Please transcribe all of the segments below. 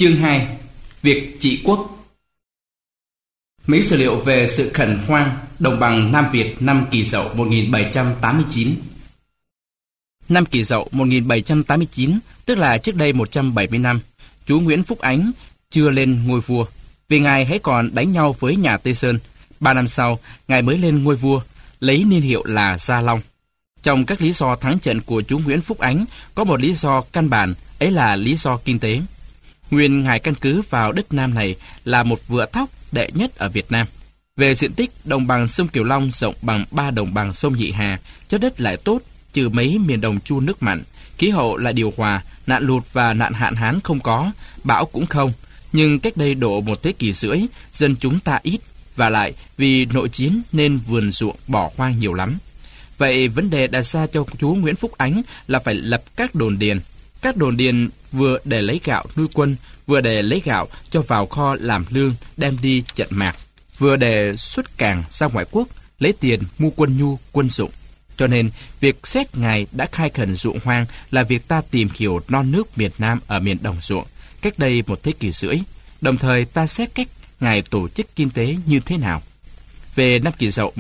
Chương 2. Việc trị quốc. Mấy sử liệu về sự khẩn hoang đồng bằng Nam Việt năm Kỷ Dậu 1789. Năm Kỷ Dậu 1789, tức là trước đây 170 năm, chúa Nguyễn Phúc Ánh chưa lên ngôi vua, vì ngài hãy còn đánh nhau với nhà Tây Sơn. 3 năm sau, ngài mới lên ngôi vua, lấy niên hiệu là Gia Long. Trong các lý do thắng trận của chúa Nguyễn Phúc Ánh, có một lý do căn bản, ấy là lý do kinh tế. Nguyên ngài căn cứ vào đất Nam này là một vựa thóc đệ nhất ở Việt Nam. Về diện tích, đồng bằng sông Cửu Long rộng bằng 3 đồng bằng sông Nhị Hà, chất đất lại tốt, trừ mấy miền đồng chu nước mặn, khí hậu lại điều hòa, nạn lụt và nạn hạn hán không có, bão cũng không. Nhưng cách đây độ 1 thế kỷ rưỡi, dân chúng ta ít, và lại vì nội chiến nên vườn ruộng bỏ hoang nhiều lắm. Vậy vấn đề đặt ra cho chúa Nguyễn Phúc Ánh là phải lập các đồn điền. Các đồn điền vừa để lấy gạo nuôi quân, vừa để lấy gạo cho vào kho làm lương đem đi trận mạc, vừa để xuất cảng ra ngoại quốc, lấy tiền mua quân nhu, quân dụng. Cho nên, việc xét ngài đã khai khẩn ruộng hoang là việc ta tìm hiểu non nước miền Nam ở miền đồng ruộng, cách đây 1 thế kỷ rưỡi. Đồng thời ta xét cách ngài tổ chức kinh tế như thế nào. Về năm Kỷ Dậu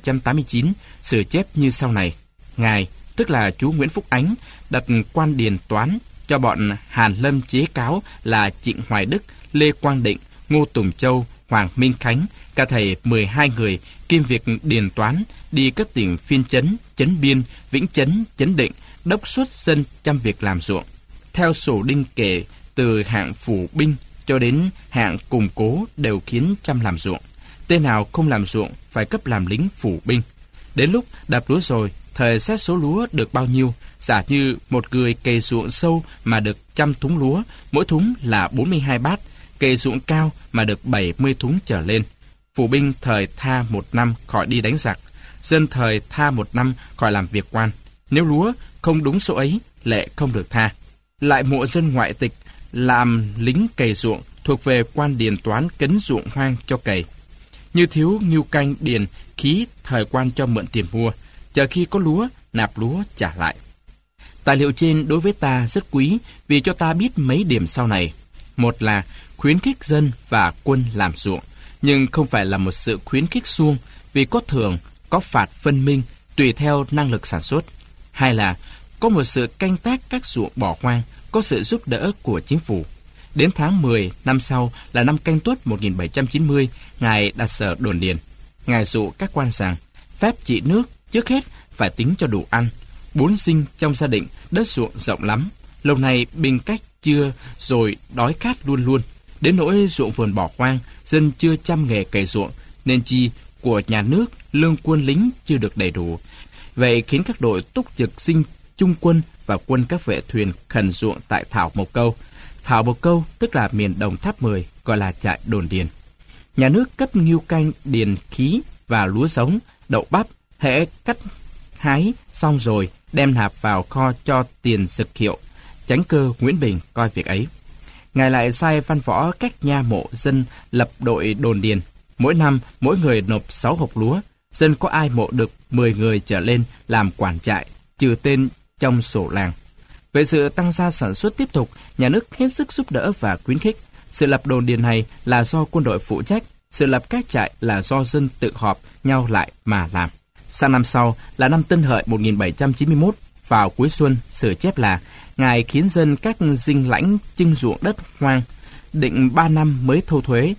1789, sử chép như sau này. Ngài, tức là chúa Nguyễn Phúc Ánh, đặt quan điền toán cho bọn Hàn Lâm chế cáo là Trịnh Hoài Đức, Lê Quang Định, Ngô Tùng Châu, Hoàng Minh Khánh, cả thầy 12 người, kiêm việc điền toán, đi các tỉnh Phiên Trấn, Trấn Biên, Vĩnh Trấn, Trấn Định, đốc xuất dân chăm việc làm ruộng. Theo sổ đinh kể, từ hạng phủ binh cho đến hạng củng cố đều khiến chăm làm ruộng. Tên nào không làm ruộng phải cấp làm lính phủ binh. Đến lúc đạp lúa rồi, thời xét số lúa được bao nhiêu, giả như một người cày ruộng sâu mà được 100 thúng lúa, mỗi thúng là 42 bát, cày ruộng cao mà được 70 thúng trở lên. Phủ binh thời tha 1 năm khỏi đi đánh giặc, dân thời tha 1 năm khỏi làm việc quan. Nếu lúa không đúng số ấy, lệ không được tha. Lại mộ dân ngoại tịch làm lính cày ruộng thuộc về quan điền toán cấn ruộng hoang cho cày. Như thiếu ngưu canh điền khí thời quan cho mượn tiền mua, chờ khi có lúa nạp lúa trả lại. Tài liệu trên đối với ta rất quý vì cho ta biết mấy điểm sau này. Một là khuyến khích dân và quân làm ruộng, nhưng không phải là một sự khuyến khích suông, vì có thưởng, có phạt phân minh tùy theo năng lực sản xuất. Hai là có một sự canh tác các ruộng bỏ hoang, có sự giúp đỡ của chính phủ. Đến tháng 10 năm sau là năm Canh Tuất 1790, ngài đặt sở đồn điền. Ngài dụ các quan rằng phép trị nước trước hết phải tính cho đủ ăn. 4 sinh trong gia đình, đất ruộng rộng lắm, lâu nay binh cách chưa rồi đói khát luôn luôn. Đến nỗi ruộng vườn bỏ hoang, dân chưa chăm nghề cày ruộng, nên chi của nhà nước lương quân lính chưa được đầy đủ. Vậy khiến các đội túc trực sinh trung quân và quân các vệ thuyền khẩn ruộng tại Thảo Mộc Câu. Thảo Mộc Câu tức là miền Đồng Tháp 10, gọi là trại đồn điền. Nhà nước cấp ngưu canh điền khí và lúa giống, đậu bắp, hễ cắt hái xong rồi đem nạp vào kho cho tiền dực hiệu. Chánh cơ Nguyễn Bình coi việc ấy. Ngài lại sai văn võ các nha mộ dân lập đội đồn điền. Mỗi năm mỗi người nộp 6 hộp lúa. Dân có ai mộ được 10 người trở lên làm quản trại, trừ tên trong sổ làng. Về sự tăng gia sản xuất tiếp tục, nhà nước hết sức giúp đỡ và khuyến khích. Sự lập đồn điền này là do quân đội phụ trách, sự lập các trại là do dân tự họp nhau lại mà làm. Sang năm sau là năm Tân Hợi 1791, vào cuối xuân, sử chép là ngài khiến dân các dinh lãnh trưng ruộng đất hoang, định 3 năm mới thâu thuế,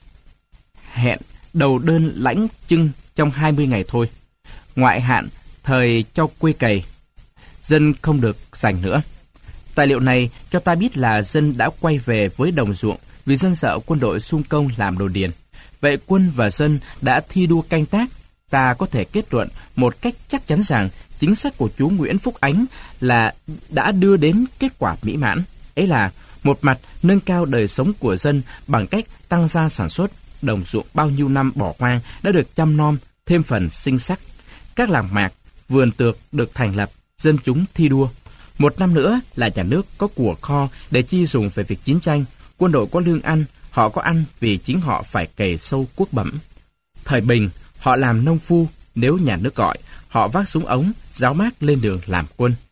hẹn đầu đơn lãnh trưng trong 20 ngày thôi. Ngoại hạn thời cho quê cày, dân không được giành nữa. Tài liệu này cho ta biết là dân đã quay về với đồng ruộng vì dân sợ quân đội xung công làm đồn điền. Vậy quân và dân đã thi đua canh tác. Ta có thể kết luận một cách chắc chắn rằng chính sách của chúa Nguyễn Phúc Ánh là đã đưa đến kết quả mỹ mãn. Ấy là một mặt nâng cao đời sống của dân bằng cách tăng gia sản xuất, đồng ruộng bao nhiêu năm bỏ hoang đã được chăm nom, thêm phần sinh sắc. Các làng mạc, vườn tược được thành lập, dân chúng thi đua. Một năm nữa là nhà nước có của kho để chi dùng về việc chiến tranh, quân đội có lương ăn, họ có ăn vì chính họ phải cày sâu cuốc bẩm. Thời Bình, họ làm nông phu, nếu nhà nước gọi, họ vác súng ống, giáo mác lên đường làm quân.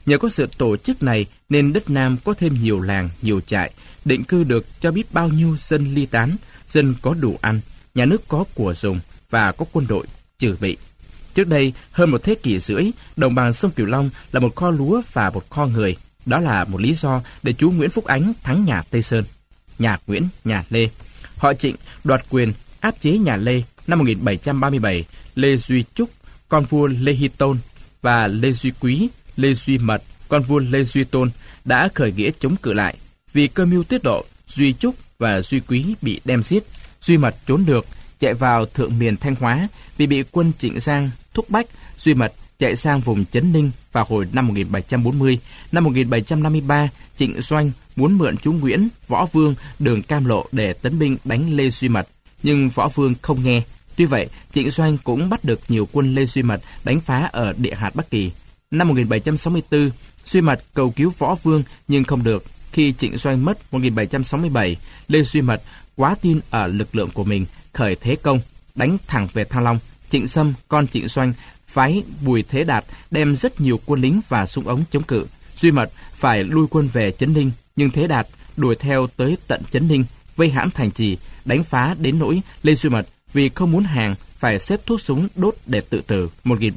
Nhờ có sự tổ chức này nên đất Nam có thêm nhiều làng, nhiều trại, định cư được cho biết bao nhiêu dân ly tán, dân có đủ ăn, nhà nước có của dùng và có quân đội trừ bị. Trước đây, hơn một thế kỷ rưỡi, đồng bằng sông Cửu Long là một kho lúa và một kho người. Đó là một lý do để chúa Nguyễn Phúc Ánh thắng nhà Tây Sơn, nhà Nguyễn, nhà Lê. Họ Trịnh đoạt quyền áp chế nhà Lê năm 1737, Lê Duy Trúc, con vua Lê Hy Tôn, và Lê Duy Quý, Lê Duy Mật, con vua Lê Duy Tôn đã khởi nghĩa chống cự lại. Vì cơ mưu tiết lộ, Duy Trúc và Duy Quý bị đem giết. Duy Mật trốn được, chạy vào thượng miền Thanh Hóa. Vì bị quân Trịnh Giang thúc bách, Duy Mật chạy sang vùng Trấn Ninh vào hồi năm 1740. Năm 1753, Trịnh Doanh muốn mượn chú Nguyễn, Võ Vương đường Cam Lộ để tấn binh đánh Lê Duy Mật, nhưng Võ Vương không nghe. Tuy vậy, Trịnh Doanh cũng bắt được nhiều quân Lê Duy Mật đánh phá ở địa hạt Bắc Kỳ. Năm 1764, Duy Mật cầu cứu Võ Vương nhưng không được. Khi Trịnh Doanh mất 1767, Lê Duy Mật quá tin ở lực lượng của mình, khởi thế công, đánh thẳng về Thăng Long. Trịnh Sâm, con Trịnh Doanh, phái Bùi Thế Đạt đem rất nhiều quân lính và súng ống chống cự. Duy Mật phải lui quân về Trấn Ninh, nhưng Thế Đạt đuổi theo tới tận Trấn Ninh, vây hãm thành trì, đánh phá đến nỗi Lê Duy Mật vì không muốn hàng phải xếp thuốc súng đốt để tự tử.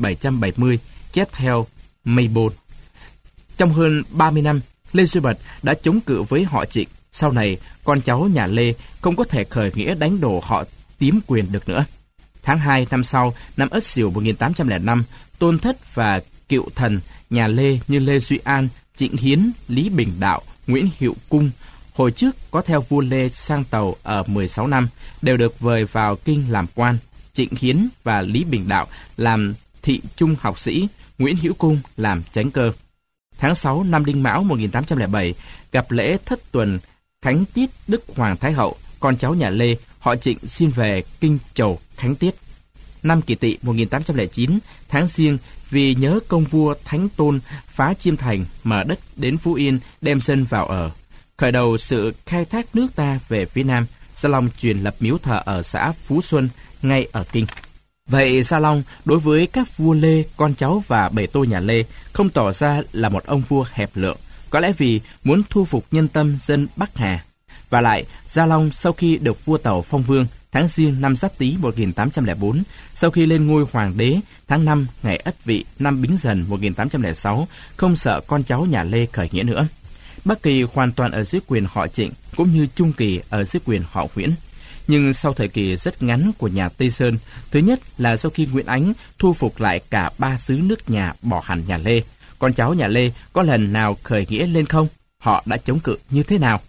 1770, chép theo Maybon. Trong hơn 30 năm, Lê Duy Mật đã chống cự với họ Trịnh. Sau này, con cháu nhà Lê không có thể khởi nghĩa đánh đổ họ Tím Quyền được nữa. Tháng 2 năm sau, năm Ất Sửu 1805, Tôn Thất và cựu thần nhà Lê như Lê Duy An, Trịnh Hiến, Lý Bình Đạo, Nguyễn Hiệu Cung, hồi trước có theo vua Lê sang Tàu ở 16 năm, đều được vời vào kinh làm quan. Trịnh Hiến và Lý Bình Đạo làm thị trung học sĩ, Nguyễn Hữu Cung làm chánh cơ. Tháng 6 năm Đinh Mão 1807, gặp lễ thất tuần Khánh Tiết Đức Hoàng Thái Hậu, con cháu nhà Lê, họ Trịnh xin về kinh chầu Khánh Tiết. Năm Kỷ Tỵ 1809, tháng Giêng, vì nhớ công vua Thánh Tôn phá Chiêm Thành, mở đất đến Phú Yên, đem dân vào ở. Khởi đầu sự khai thác nước ta về phía Nam, Gia Long truyền lập miếu thờ ở xã Phú Xuân, ngay ở kinh. Vậy Gia Long đối với các vua Lê, con cháu và bề tôi nhà Lê không tỏ ra là một ông vua hẹp lượng, có lẽ vì muốn thu phục nhân tâm dân Bắc Hà. Và lại, Gia Long sau khi được vua Tàu phong vương, tháng Giêng năm Giáp Tý 1804, sau khi lên ngôi hoàng đế, tháng 5 ngày Ất Vị năm Bính Dần 1806, không sợ con cháu nhà Lê khởi nghĩa nữa. Bắc Kỳ hoàn toàn ở dưới quyền họ Trịnh, cũng như Trung Kỳ ở dưới quyền họ Nguyễn. Nhưng sau thời kỳ rất ngắn của nhà Tây Sơn, thứ nhất là sau khi Nguyễn Ánh thu phục lại cả 3 xứ nước nhà bỏ hẳn nhà Lê, con cháu nhà Lê có lần nào khởi nghĩa lên không? Họ đã chống cự như thế nào?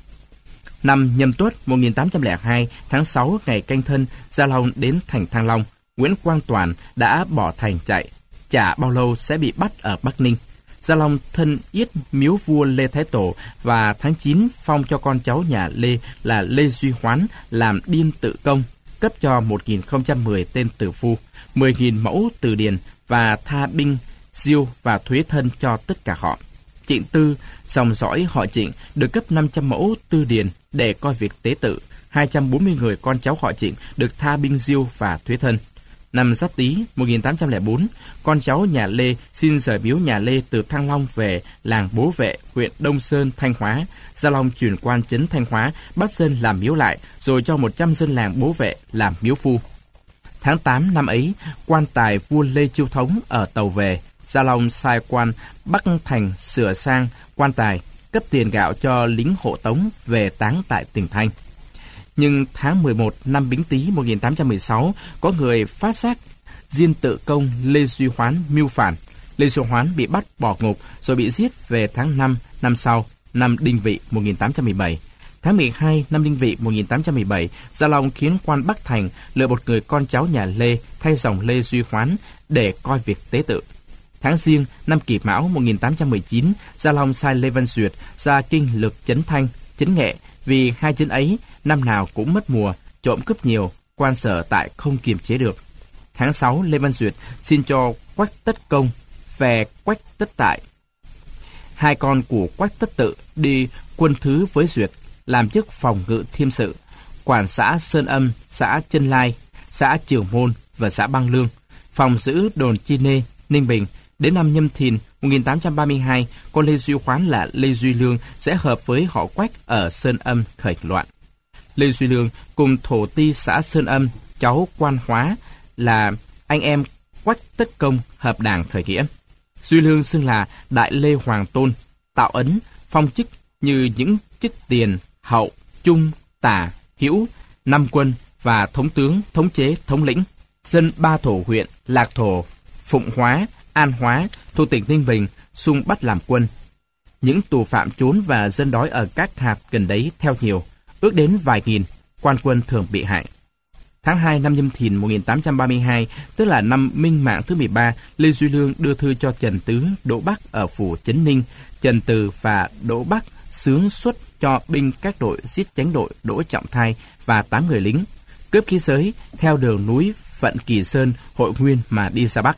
Năm Nhâm Tuất 1802, tháng 6 ngày Canh Thân, Gia Long đến thành Thăng Long. Nguyễn Quang Toản đã bỏ thành chạy, chả bao lâu sẽ bị bắt ở Bắc Ninh. Gia Long thân yết miếu vua Lê Thái Tổ và tháng 9 phong cho con cháu nhà Lê là Lê Duy Hoán làm điên tự công, cấp cho 1010 tên tử phu, 10.000 mẫu từ điền và tha binh, diêu và thuế thân cho tất cả họ. Trịnh Tư, dòng dõi họ Trịnh, được cấp 500 mẫu tư điền để coi việc tế tự. 240 người con cháu họ Trịnh được tha binh diêu và thuế thân. Năm Giáp Tý 1804, con cháu nhà Lê xin rời miếu nhà Lê từ Thăng Long về làng Bố Vệ, huyện Đông Sơn, Thanh Hóa. Gia Long chuyển quan trấn Thanh Hóa, bắt dân làm miếu lại, rồi cho 100 dân làng Bố Vệ làm miếu phu. Tháng 8 năm ấy, quan tài vua Lê Chiêu Thống ở Tàu về. Gia Long sai quan Bắc Thành sửa sang quan tài, cấp tiền gạo cho lính hộ tống về táng tại tỉnh Thanh. Nhưng tháng 11 năm Bính Tý 1816, có người phát giác diên tự công Lê Duy Hoán mưu phản. Lê Duy Hoán bị bắt bỏ ngục rồi bị giết về tháng 5 năm sau, năm Đinh Vị 1817. Tháng 12 năm Đinh Vị 1817, Gia Long khiến quan Bắc Thành lựa một người con cháu nhà Lê thay dòng Lê Duy Hoán để coi việc tế tự. Tháng Giêng năm Kỷ Mão 1819, Gia Long sai Lê Văn Duyệt ra kinh lược trấn Thanh, trấn Nghệ, vì hai trấn ấy năm nào cũng mất mùa, trộm cướp nhiều, quan sở tại không kiềm chế được. Tháng 6, Lê Văn Duyệt xin cho Quách Tất Công về Quách Tất Tại, hai con của Quách Tất Tự, đi quân thứ với Duyệt, làm chức phòng ngự thiêm sự, quản xã Sơn Âm, xã Chân Lai, xã Trường Môn và xã Băng Lương, phòng giữ đồn Chi Nê, Ninh Bình, Đến năm Nhâm Thìn 1832, con Lê Duy Khoán là Lê Duy Lương sẽ hợp với họ Quách ở Sơn Âm khởi loạn. Lê Duy Lương cùng thổ ti xã Sơn Âm, cháu Quan Hóa là anh em Quách Tất Công hợp đảng khởi nghĩa. Duy Lương xưng là Đại Lê Hoàng Tôn, tạo ấn, phong chức như những chức tiền, hậu, trung, tả, hữu, năm quân và thống tướng, thống chế, thống lĩnh. Dân ba thổ huyện Lạc Thổ, Phụng Hóa, An Hóa thuộc tỉnh Ninh Bình xung bắt làm quân. Những tù phạm trốn và dân đói ở các hạt gần đấy theo nhiều, ước đến vài nghìn, quan quân thường bị hại. Tháng 2 năm Nhâm Thìn 1832, tức là năm Minh Mạng thứ 13, Lê Duy Lương đưa thư cho Trần Tứ, Đỗ Bắc ở phủ Trấn Ninh. Trần Từ và Đỗ Bắc xướng xuất cho binh các đội giết chánh đội Đỗ Trọng Thai và 8 người lính, cướp khí giới theo đường núi Vận Kỳ Sơn, Hội Nguyên mà đi ra Bắc.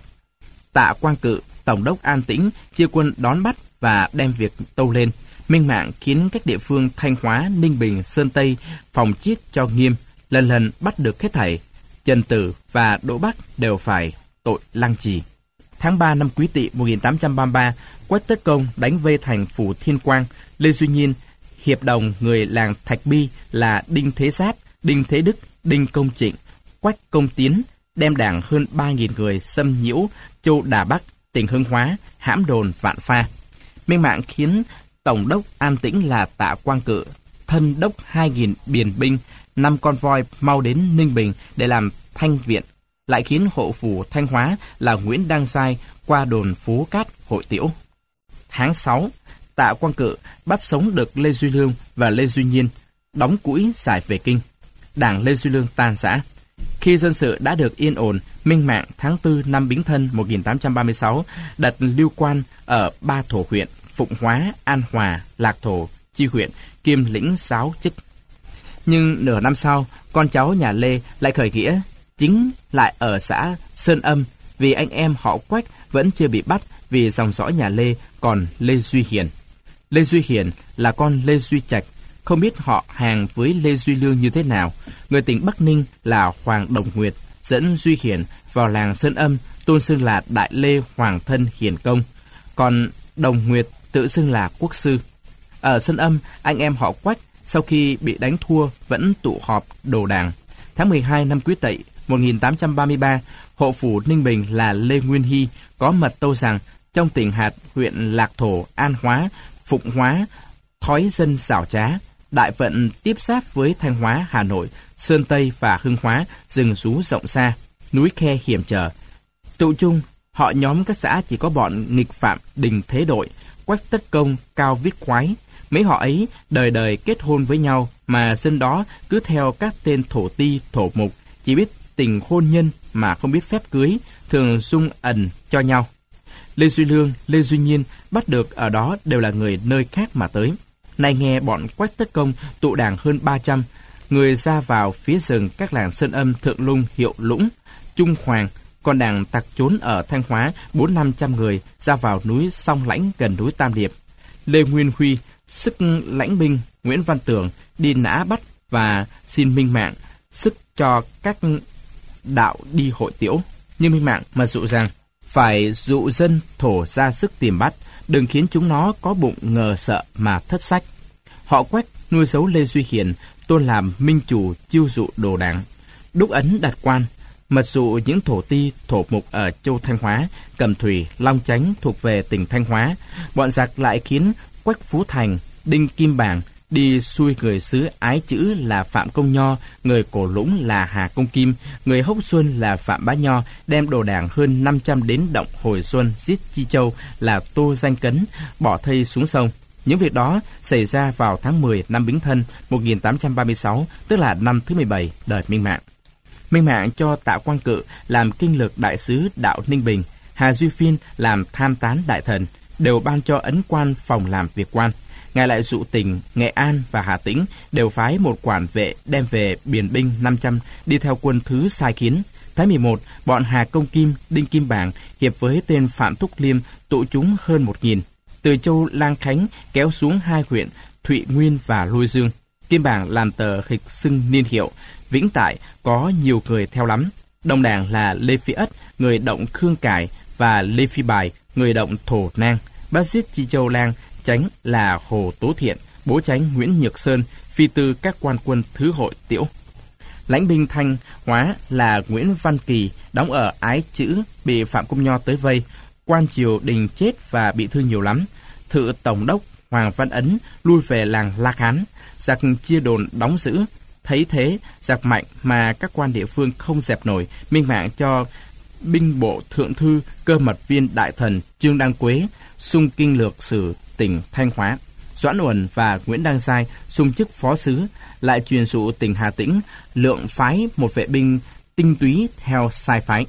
Tạ Quang Cự, tổng đốc An Tĩnh, chia quân đón bắt và đem việc tâu lên. Minh Mạng khiến các địa phương Thanh Hóa, Ninh Bình, Sơn Tây phòng chiết cho nghiêm, lần lần bắt được hết thảy. Trần Tử và Đỗ Bắc đều phải tội lăng trì. Tháng 3 năm Quý Tỵ 1833, Quách Tất Công đánh vây thành phủ Thiên Quang. Lê Duy Nhiên hiệp đồng người làng Thạch Bi là Đinh Thế Giáp, Đinh Thế Đức, Đinh Công Trịnh, Quách Công Tiến đem đảng hơn 3.000 người xâm nhiễu châu Đà Bắc, tỉnh Hưng Hóa, hãm đồn Vạn Pha. Minh Mạng khiến tổng đốc An Tĩnh là Tạ Quang Cự thân đốc 2.000 biền binh, 5 con voi mau đến Ninh Bình để làm thanh viện, lại khiến hộ phủ Thanh Hóa là Nguyễn Đăng Giai qua đồn Phú Cát hội tiễu. Tháng 6, Tạ Quang Cự bắt sống được Lê Duy Lương và Lê Duy Nhiên, đóng cũi giải về kinh. Đảng Lê Duy Lương tan rã. Khi dân sự đã được yên ổn, Minh Mạng tháng 4 năm Bính Thân 1836 đặt lưu quan ở ba thổ huyện Phụng Hóa, An Hòa, Lạc Thổ, chi huyện, kiêm lĩnh giáo chức. Nhưng nửa năm sau, con cháu nhà Lê lại khởi nghĩa, chính lại ở xã Sơn Âm, vì anh em họ Quách vẫn chưa bị bắt vì dòng dõi nhà Lê còn Lê Duy Hiền. Lê Duy Hiền là con Lê Duy Trạch, không biết họ hàng với Lê Duy Lương như thế nào. Người tỉnh Bắc Ninh là Hoàng Đồng Nguyệt dẫn Duy Hiền vào làng Sơn Âm, tôn xưng là Đại Lê Hoàng Thân Hiền Công, còn Đồng Nguyệt tự xưng là Quốc Sư. Ở Sơn Âm, anh em họ Quách sau khi bị đánh thua vẫn tụ họp đồ đảng. Tháng 12 năm Quý Tỵ 1833, hộ phủ Ninh Bình là Lê Nguyên Hy có mật tâu rằng trong tỉnh hạt huyện Lạc Thổ, An Hóa, Phụng Hóa, thói dân xảo trá, đại vận tiếp giáp với Thanh Hóa, Hà Nội, Sơn Tây và Hưng Hóa, rừng rú rộng xa, núi khe hiểm trở. Tụ chung, họ nhóm các xã chỉ có bọn nghịch phạm Đình Thế Đội, Quách Tất Công, Cao Viết Khoái. Mấy họ ấy đời đời kết hôn với nhau, mà dân đó cứ theo các tên thổ ti, thổ mục, chỉ biết tình hôn nhân mà không biết phép cưới, thường dung ẩn cho nhau. Lê Duy Lương, Lê Duy Nhiên bắt được ở đó đều là người nơi khác mà tới. Nay nghe bọn Quách Tất Công tụ đảng hơn 300 người ra vào phía rừng các làng Sơn Âm, Thượng Lung, Hiệu Lũng, Trung Hoàng, còn đảng tặc trốn ở Thanh Hóa 400-500 người ra vào núi Song Lãnh gần núi Tam Điệp. Lê Nguyên Huy sức lãnh binh, Nguyễn Văn Tưởng đi nã bắt và xin Minh Mạng sức cho các đạo đi hội tiễu. Nhưng Minh Mạng mà dụ rằng phải dụ dân thổ ra sức tìm bắt, đừng khiến chúng nó có bụng ngờ sợ mà thất sách. Họ Quách nuôi giấu Lê Duy Hiền, tôn làm minh chủ chiêu dụ đồ đảng, đúc ấn đặt quan, mật dụ những thổ ti, thổ mục ở châu Thanh Hóa, Cẩm Thủy, Long Chánh thuộc về tỉnh Thanh Hóa. Bọn giặc lại khiến Quách Phú Thành, Đinh Kim Bảng đi xuôi người xứ Ái Chữ là Phạm Công Nho, người Cổ Lũng là Hà Công Kim, người Hốc Xuân là Phạm Bá Nho, đem đồ đảng hơn 500 đến động Hồi Xuân giết Chi Châu là Tô Danh Cấn, bỏ thây xuống sông. Những việc đó xảy ra vào tháng 10 năm Bính Thân 1836, tức là năm thứ 17 đời Minh Mạng. Minh Mạng cho Tạ Quang Cự làm kinh lược đại sứ đạo Ninh Bình, Hà Duy Phiên làm tham tán đại thần, đều ban cho ấn quan phòng làm việc quan. Ngài lại dụ tỉnh Nghệ An và Hà Tĩnh đều phái một quản vệ đem về biền binh 500 đi theo quân thứ sai khiến. Tháng 11, bọn Hà Công Kim, Đinh Kim Bảng hiệp với tên Phạm Thúc Liêm tụ chúng hơn 1.000, từ châu Lang Khánh kéo xuống hai huyện Thụy Nguyên và Lôi Dương. Kim Bảng làm tờ hịch xưng niên hiệu, Vĩnh Tại có nhiều người theo lắm. Đồng đảng là Lê Phi Ất, người động Khương Cải, và Lê Phi Bài, người động Thổ Nang, bắt giết Chi Châu Lang, Chánh là Hồ Tố Thiện, bố Chánh Nguyễn Nhược Sơn, phi tư các quan quân thứ hội Tiễu. Lãnh binh Thanh Hóa là Nguyễn Văn Kỳ, đóng ở Ái Chữ, bị Phạm Công Nho tới vây, quan triều đình chết và bị thương nhiều lắm. Thự tổng đốc Hoàng Văn Ấn lui về làng La Khán, giặc chia đồn đóng giữ. Thấy thế, giặc mạnh mà các quan địa phương không dẹp nổi, minh mạng cho binh bộ thượng thư cơ mật viên đại thần Trương Đăng Quế xung kinh lược sử tỉnh Thanh Hóa. Doãn Uẩn và Nguyễn Đăng Giai xung chức phó sứ, lại truyền dụ tỉnh Hà Tĩnh, lượng phái một vệ binh tinh túy theo sai phái.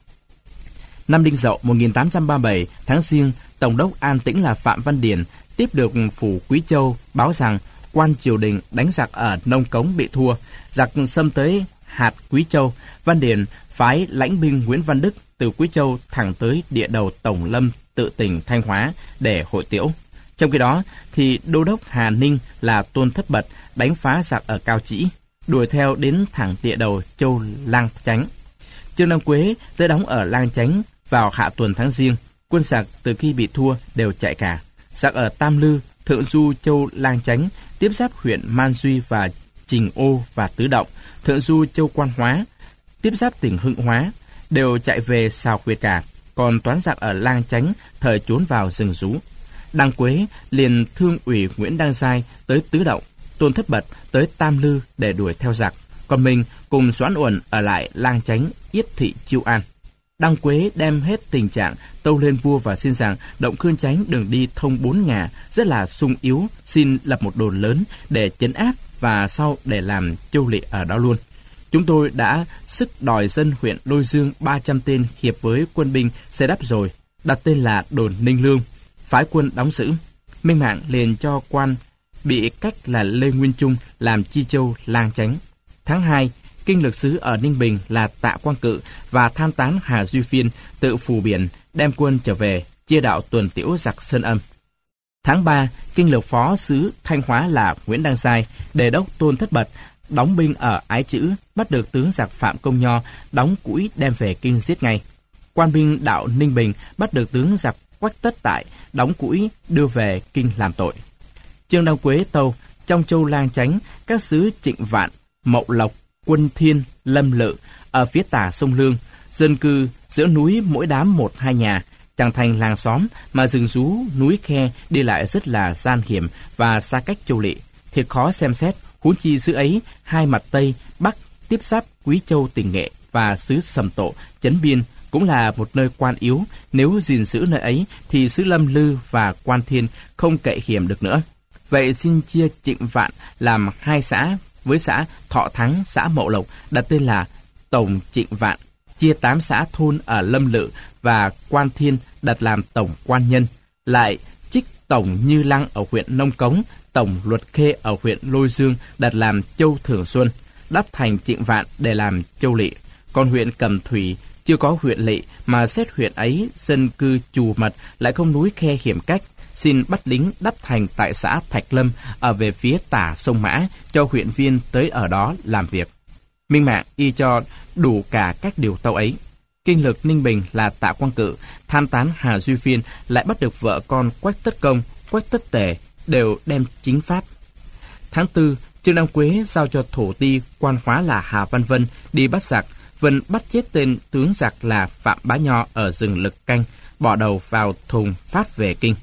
Năm Đinh Dậu 1837, tháng Giêng, tổng đốc An Tĩnh là Phạm Văn Điển tiếp được phủ Quý Châu báo rằng quan triều đình đánh giặc ở Nông Cống bị thua, giặc xâm tới hạt Quý Châu. Văn Điển phái lãnh binh Nguyễn Văn Đức từ Quý Châu thẳng tới địa đầu Tổng Lâm tự tỉnh Thanh Hóa để hội Tiễu. Trong khi đó, thì đô đốc Hà Ninh là Tôn Thất Bật đánh phá giặc ở Cao Trĩ, đuổi theo đến thẳng địa đầu châu Lang Chánh. Trương Đăng Quế tới đóng ở Lang Chánh vào hạ tuần tháng Giêng. Quân giặc từ khi bị thua đều chạy cả. Giặc ở Tam Lư, thượng du châu Lang Chánh, tiếp giáp huyện Man Duy và Trình Ô và Tứ Động, thượng du châu Quan Hóa, tiếp giáp tỉnh Hưng Hóa, đều chạy về Sào Quyệt cả. Còn toán giặc ở Lang Chánh thời trốn vào rừng rú. Đăng Quế liền thương ủy Nguyễn Đăng Giai tới Tứ Động, Tôn Thất Bật tới Tam Lư để đuổi theo giặc, còn mình cùng Doãn Uẩn ở lại Lang Chánh, Yết Thị Chiêu An. Đăng Quế đem hết tình trạng tâu lên vua và xin rằng động Khương Chánh đường đi thông 4 ngả rất là sung yếu, xin lập một đồn lớn để trấn áp và sau để làm châu lỵ ở đó luôn. Chúng tôi đã sức đòi dân huyện Lôi Dương 300 tên hiệp với quân binh xây đắp rồi, đặt tên là đồn Ninh Lương, phái quân đóng giữ. Minh Mạng liền cho quan bị cách là Lê Nguyên Trung làm Chi Châu Lang Chánh. Tháng 2, kinh lược sứ ở Ninh Bình là Tạ Quang Cự và tham tán Hà Duy Phiên tự phù biển đem quân trở về chia đạo tuần tiễu giặc Sơn Âm. Tháng 3, kinh lược phó sứ Thanh Hóa là Nguyễn Đăng Giai, đề đốc Tôn Thất Bật đóng binh ở Ái Chữ, bắt được tướng giặc Phạm Công Nho, đóng cũi đem về kinh giết ngay. Quan binh đạo Ninh Bình bắt được tướng giặc Quách Tất Tại, đóng cũi đưa về kinh làm tội. Trương Đăng Quế tâu trong châu Lang Chánh, các xứ Trịnh Vạn, Mậu Lộc, Quân Thiên, Lâm Lự ở phía tả sông Lương, dân cư giữa núi mỗi đám 1-2 nhà, chẳng thành làng xóm mà rừng rú núi khe đi lại rất là gian hiểm và xa cách châu lỵ, thiệt khó xem xét. Huống chi xứ ấy hai mặt Tây Bắc tiếp giáp Quý Châu tỉnh Nghệ và xứ Sầm Tổ Trấn Biên cũng là một nơi quan yếu. Nếu gìn giữ nơi ấy thì xứ Lâm Lư và Quan Thiên không cậy hiểm được nữa. Vậy xin chia Trịnh Vạn làm 2 xã, với xã Thọ Thắng, xã Mậu Lộc đặt tên là Tổng Trịnh Vạn, chia 8 xã thôn ở Lâm Lự và Quan Thiên đặt làm Tổng Quan Nhân, lại trích Tổng Như Lăng ở huyện Nông Cống, Tổng Luật Khê ở huyện Lôi Dương đặt làm Châu Thường Xuân, đắp thành Trịnh Vạn để làm Châu Lỵ. Còn huyện Cẩm Thủy chưa có huyện lỵ mà xét huyện ấy dân cư trù mật, lại không núi khe hiểm cách, xin bắt lính đắp thành tại xã Thạch Lâm ở về phía tả sông Mã, cho huyện viên tới ở đó làm việc. Minh Mạng y cho đủ cả các điều tâu ấy. Kinh lược Ninh Bình là Tạ Quang Cự, tham tán Hà Duy Phiên lại bắt được vợ con Quách Tất Công, Quách Tất Tề, đều đem chính pháp. Tháng 4, Trương Đăng Quế giao cho thổ ti quan hóa là Hà Văn Vân đi bắt giặc. Vân bắt chết tên tướng giặc là Phạm Bá Nho ở rừng Lực Canh, bỏ đầu vào thùng phát về kinh.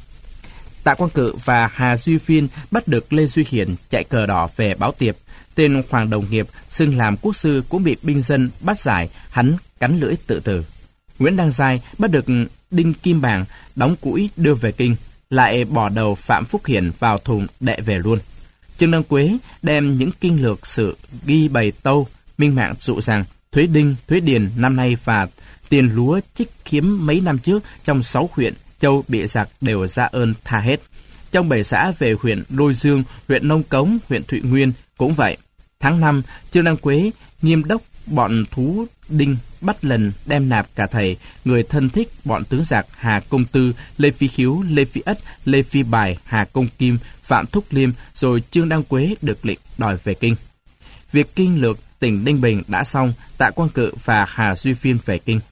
Tạ Quang Cự và Hà Duy Phiên bắt được Lê Duy Hiển chạy cờ đỏ về báo tiệp. Tên Hoàng Đồng Nghiệp xưng làm quốc sư cũng bị binh dân bắt giải, hắn cắn lưỡi tự tử. Nguyễn Đăng Giai bắt được Đinh Kim Bàng đóng cũi đưa về kinh, lại bỏ đầu Phạm Phúc Hiển vào thùng đệ về luôn. Trương Đăng Quế đem những kinh lược sử ghi bày tâu Minh Mạng dụ rằng thuế đinh, thuế điền năm nay và tiền lúa trích khiếm mấy năm trước trong 6 huyện châu bị giặc đều ra ơn tha hết. Trong 7 xã về huyện Lôi Dương, huyện Nông Cống, huyện Thụy Nguyên cũng vậy. Tháng 5, Trương Đăng Quế nghiêm đốc bọn thú đinh bắt lần đem nạp cả thầy, người thân thích bọn tướng giặc Hà Công Tư, Lê Phi Khiếu, Lê Phi Ất, Lê Phi Bài, Hà Công Kim, Phạm Thúc Liêm, rồi Trương Đăng Quế được lệnh đòi về kinh. Việc kinh lược tỉnh Ninh Bình đã xong, Tạ Quang Cự và Hà Duy Phiên về kinh.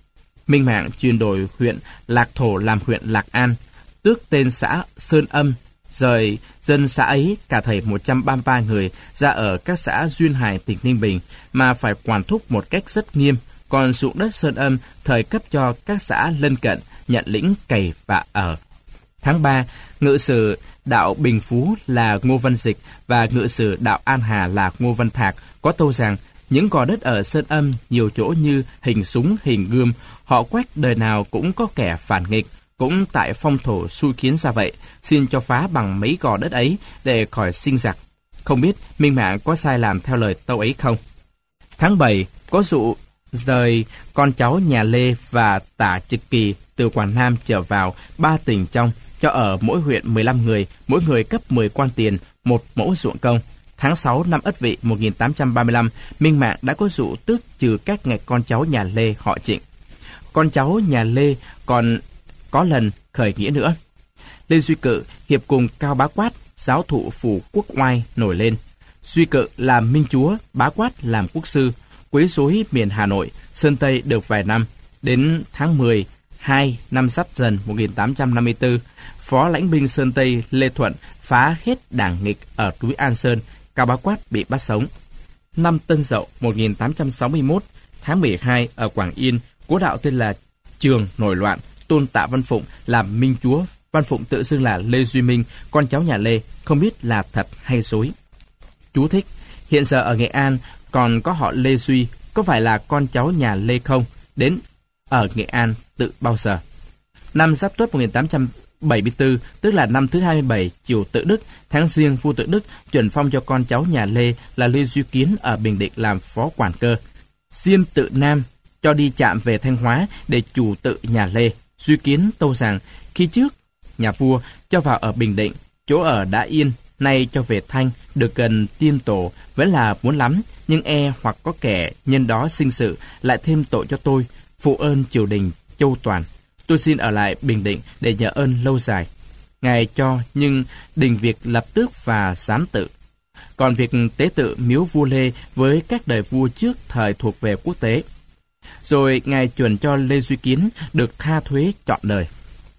Minh Mạng chuyển đổi huyện Lạc Thổ làm huyện Lạc An, tước tên xã Sơn Âm, rời dân xã ấy cả thảy 133 người ra ở các xã duyên hải tỉnh Ninh Bình mà phải quản thúc một cách rất nghiêm, còn ruộng đất Sơn Âm thời cấp cho các xã lân cận nhận lĩnh cày và ở. Tháng 3, ngự sử đạo Bình Phú là Ngô Văn Dịch và ngự sử đạo An Hà là Ngô Văn Thạc có tâu rằng những gò đất ở Sơn Âm nhiều chỗ như hình súng, hình gươm, họ Quách đời nào cũng có kẻ phản nghịch, cũng tại phong thổ xui khiến ra vậy, xin cho phá bằng mấy gò đất ấy để khỏi sinh giặc. Không biết Minh Mạng có sai làm theo lời tâu ấy không? Tháng 7, có dụ rời con cháu nhà Lê và Tả Trực Kỳ từ Quảng Nam trở vào 3 tỉnh trong, cho ở mỗi huyện 15 người, mỗi người cấp 10 quan tiền, 1 mẫu ruộng công. Tháng 6 năm Ất Vị 1835, Minh Mạng đã có dụ tước trừ các ngạch con cháu nhà Lê họ Trịnh. Con cháu nhà Lê còn có lần khởi nghĩa nữa. Lê Duy Cự hiệp cùng Cao Bá Quát, giáo thụ phủ Quốc Oai nổi lên. Duy Cự làm minh chúa, Bá Quát làm quốc sư, quấy rối miền Hà Nội, Sơn Tây được vài năm. Đến tháng 12 năm Giáp Dần 1854, phó lãnh binh Sơn Tây Lê Thuận phá hết đảng nghịch ở núi An Sơn, Cao Bá Quát bị bắt sống. Năm Tân Dậu 1861, tháng 12 ở Quảng Yên, cố đạo tên là Trường nổi loạn, tôn Tạ Văn Phụng làm minh chúa. Văn Phụng tự xưng là Lê Duy Minh, con cháu nhà Lê, không biết là thật hay dối. Chú thích: hiện giờ ở Nghệ An còn có họ Lê Duy, có phải là con cháu nhà Lê không? Đến ở Nghệ An tự bao giờ? Năm Giáp Tuất 1874, tức là năm thứ 27 triều Tự Đức, tháng Giêng vua Tự Đức chuẩn phong cho con cháu nhà Lê là Lê Duy Kiến ở Bình Định làm phó quản cơ. Diêm Tự Nam cho đi chạm về Thanh Hóa để chủ tự nhà Lê. Duy Kiến tâu rằng khi trước nhà vua cho vào ở Bình Định, chỗ ở đã yên, nay cho về Thanh, được gần tiên tổ, vẫn là muốn lắm, nhưng hoặc có kẻ nhân đó sinh sự lại thêm tội cho tôi, phụ ơn triều đình Châu Toàn. Tôi xin ở lại Bình Định để nhờ ơn lâu dài. Ngài cho, nhưng đình việc lập tước và giám tự. Còn việc tế tự miếu vua Lê với các đời vua trước thời thuộc về quốc tế. Rồi Ngài chuẩn cho Lê Duy Kiến được tha thuế trọn đời.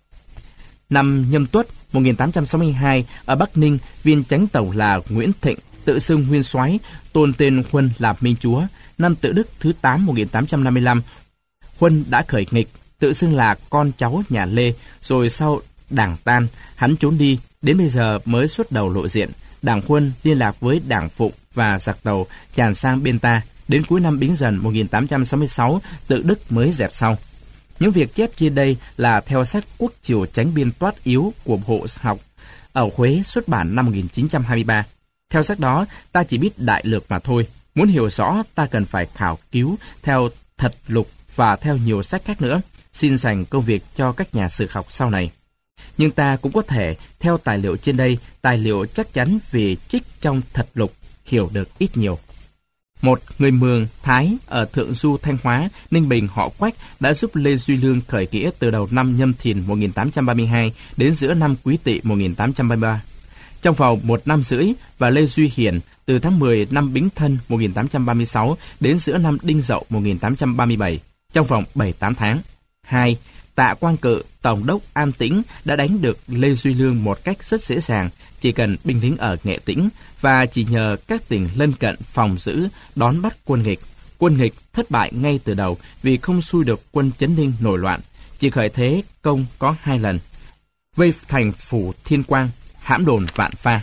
Năm Nhâm Tuất 1862, ở Bắc Ninh, viên chánh tổng là Nguyễn Thịnh, tự xưng nguyên soái, tôn tên Huân làm minh chúa. Năm Tự Đức thứ 8 1855, Huân đã khởi nghịch, tự xưng là con cháu nhà Lê, rồi sau đảng tan, hắn trốn đi, đến bây giờ mới xuất đầu lộ diện. Đảng Huân liên lạc với đảng Phụng và giặc Tàu tràn sang bên ta. Đến cuối năm Bính Dần 1866, Tự Đức mới dẹp xong. Những việc chép trên đây là theo sách Quốc Triều Chánh Biên Toát Yếu của Bộ Học ở Huế xuất bản năm 1923. Theo sách đó, ta chỉ biết đại lược mà thôi. Muốn hiểu rõ, ta cần phải khảo cứu theo Thật Lục và theo nhiều sách khác nữa, xin dành công việc cho các nhà sử học sau này. Nhưng ta cũng có thể, theo tài liệu trên đây, tài liệu chắc chắn vì trích trong Thật Lục, hiểu được ít nhiều. Một người Mường, Thái ở Thượng Du, Thanh Hóa, Ninh Bình họ Quách đã giúp Lê Duy Lương khởi nghĩa từ đầu năm Nhâm Thìn 1832 đến giữa năm Quý Tỵ 1833. Trong vòng 1 năm rưỡi, và Lê Duy Hiển từ tháng 10 năm Bính Thân 1836 đến giữa năm Đinh Dậu 1837, trong vòng 7-8 tháng. 2. Tạ Quang Cự, Tổng đốc An Tĩnh đã đánh được Lê Duy Lương một cách rất dễ dàng, chỉ cần binh lính ở Nghệ Tĩnh và chỉ nhờ các tỉnh lân cận phòng giữ đón bắt quân nghịch. Quân nghịch thất bại ngay từ đầu vì không xui được quân Chấn Ninh nổi loạn, chỉ khởi thế công có 2 lần. Vây thành phủ Thiên Quang, hãm đồn Vạn Pha.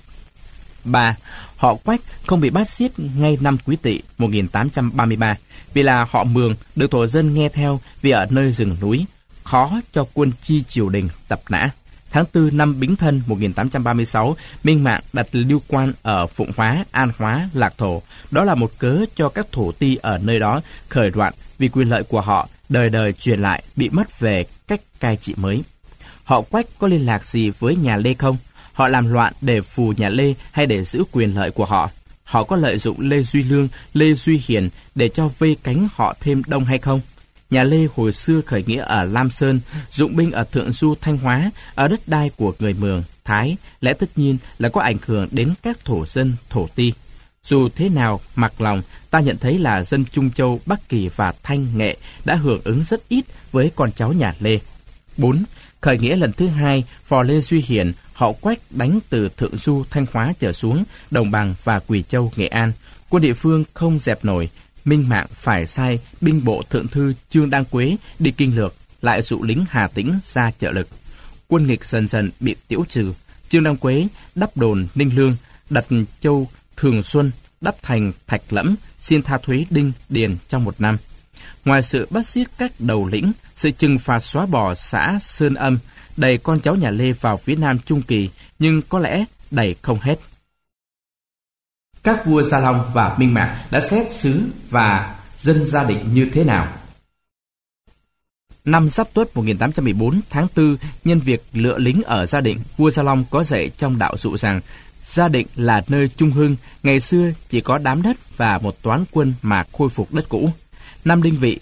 3. Họ Quách không bị bắt giết ngay năm Quý Tỵ 1833 vì là họ Mường được thổ dân nghe theo vì ở nơi rừng núi, khó cho quân chi triều đình tập nã. Tháng 4 năm Bính Thân 1836, Minh Mạng đặt lưu quan ở Phụng Hóa, An Hóa, Lạc Thổ. Đó là một cớ cho các thổ ti ở nơi đó khởi loạn vì quyền lợi của họ đời đời truyền lại bị mất về cách cai trị mới. Họ Quách có liên lạc gì với nhà Lê không? Họ làm loạn để phù nhà Lê hay để giữ quyền lợi của họ? Họ có lợi dụng Lê Duy Lương, Lê Duy Hiển để cho vây cánh họ thêm đông hay không? Nhà Lê hồi xưa khởi nghĩa ở Lam Sơn, dụng binh ở Thượng Du, Thanh Hóa, ở đất đai của người Mường, Thái, lẽ tất nhiên là có ảnh hưởng đến các thổ dân, thổ ti. Dù thế nào mặc lòng, ta nhận thấy là dân Trung Châu, Bắc Kỳ và Thanh Nghệ đã hưởng ứng rất ít với con cháu nhà Lê. 4. Khởi nghĩa lần thứ hai, phò Lê Duy Hiển, họ Quách đánh từ Thượng Du, Thanh Hóa trở xuống Đồng Bằng và Quỳ Châu, Nghệ An. Quân địa phương không dẹp nổi, Minh Mạng phải sai binh bộ thượng thư Trương Đăng Quế đi kinh lược, lại dụ lính Hà Tĩnh ra trợ lực. Quân nghịch dần dần bị tiêu trừ. Trương Đăng Quế đắp đồn Ninh Lương, đặt châu Thường Xuân, đắp thành Thạch Lẫm, xin tha thuế Đinh Điền trong 1 năm. Ngoài sự bắt giết các đầu lĩnh, sự trừng phạt xóa bỏ xã Sơn Âm, đẩy con cháu nhà Lê vào phía Nam Trung Kỳ, nhưng có lẽ đẩy không hết. Các vua Gia Long và Minh Mạng đã xét xứ và dân Gia Định như thế nào? Năm Giáp Tuất 1814 tháng 4, nhân việc lựa lính ở Gia Định, vua Gia Long có dạy trong đạo dụ rằng Gia Định là nơi trung hưng, ngày xưa chỉ có đám đất và một toán quân mà khôi phục đất cũ. Năm Đinh Vị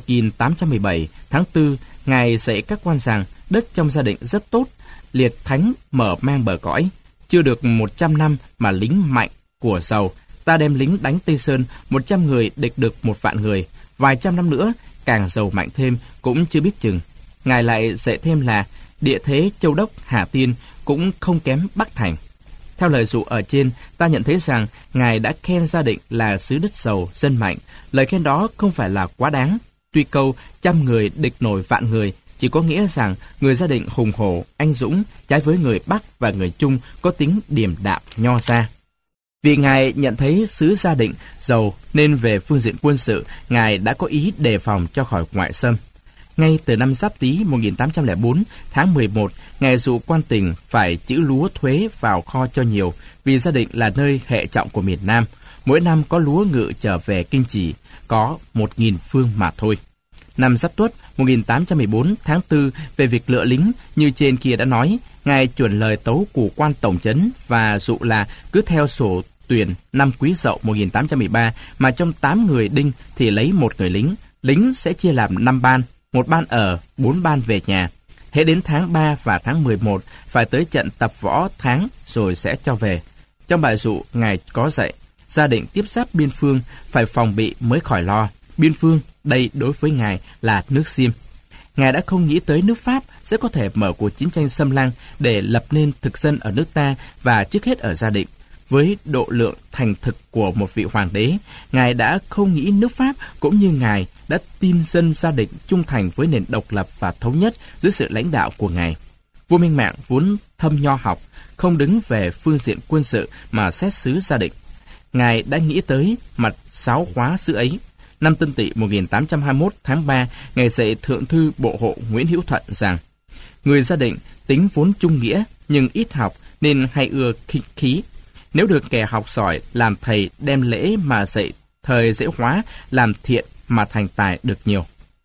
1817 tháng 4, Ngài dạy các quan rằng đất trong Gia Định rất tốt, liệt thánh mở mang bờ cõi. Chưa được 100 năm mà lính mạnh của giàu, ta đem lính đánh Tây Sơn, 100 người địch được 1 vạn người. Vài trăm năm nữa, càng giàu mạnh thêm cũng chưa biết chừng. Ngài lại dạy thêm là địa thế Châu Đốc, Hà Tiên cũng không kém Bắc Thành. Theo lời dụ ở trên, ta nhận thấy rằng Ngài đã khen Gia Định là xứ đất giàu, dân mạnh. Lời khen đó không phải là quá đáng. Tuy câu 100 người địch nổi vạn người chỉ có nghĩa rằng người Gia Định hùng hổ, anh dũng, trái với người Bắc và người Trung có tính điềm đạm, nho gia. Vì Ngài nhận thấy xứ Gia Định giàu nên về phương diện quân sự, Ngài đã có ý đề phòng cho khỏi ngoại xâm. Ngay từ năm Giáp Tý 1804 tháng 11, Ngài dụ quan tỉnh phải trữ lúa thuế vào kho cho nhiều, vì Gia Định là nơi hệ trọng của miền Nam. Mỗi năm có lúa ngự trở về Kinh Chỉ, có 1.000 phương mà thôi. Năm Giáp Tuất 1814 tháng 4, về việc lựa lính, như trên kia đã nói, Ngài chuẩn lời tấu của quan tổng trấn và dụ là cứ theo sổ tuyển năm Quý Dậu 1813 mà trong 8 người đinh thì lấy 1 người lính. Lính sẽ chia làm 5 ban, 1 ban ở, 4 ban về nhà. Hễ đến tháng 3 và tháng 11 phải tới trận tập võ tháng rồi sẽ cho về. Trong bài dụ, Ngài có dạy, Gia Định tiếp giáp biên phương, phải phòng bị mới khỏi lo. Biên phương, đây đối với Ngài là nước Xiêm. Ngài đã không nghĩ tới nước Pháp sẽ có thể mở cuộc chiến tranh xâm lăng để lập nên thực dân ở nước ta và trước hết ở Gia Định. Với độ lượng thành thực của một vị hoàng đế, Ngài đã không nghĩ nước Pháp cũng như Ngài đã tin dân Gia Định trung thành với nền độc lập và thống nhất dưới sự lãnh đạo của Ngài. Vua Minh Mạng vốn thâm nho học, không đứng về phương diện quân sự mà xét xứ Gia Định. Ngài đã nghĩ tới mặt sáo khóa xứ ấy. Năm Tân Tỵ 1821 tháng 3, Ngài dạy Thượng thư Bộ hộ Nguyễn Hữu Thuận rằng người Gia Định tính vốn trung nghĩa nhưng ít học nên hay ưa khích khí. Nếu được kẻ học giỏi làm thầy đem lễ mà dạy thời dễ hóa, làm thiện mà thành tài được nhiều.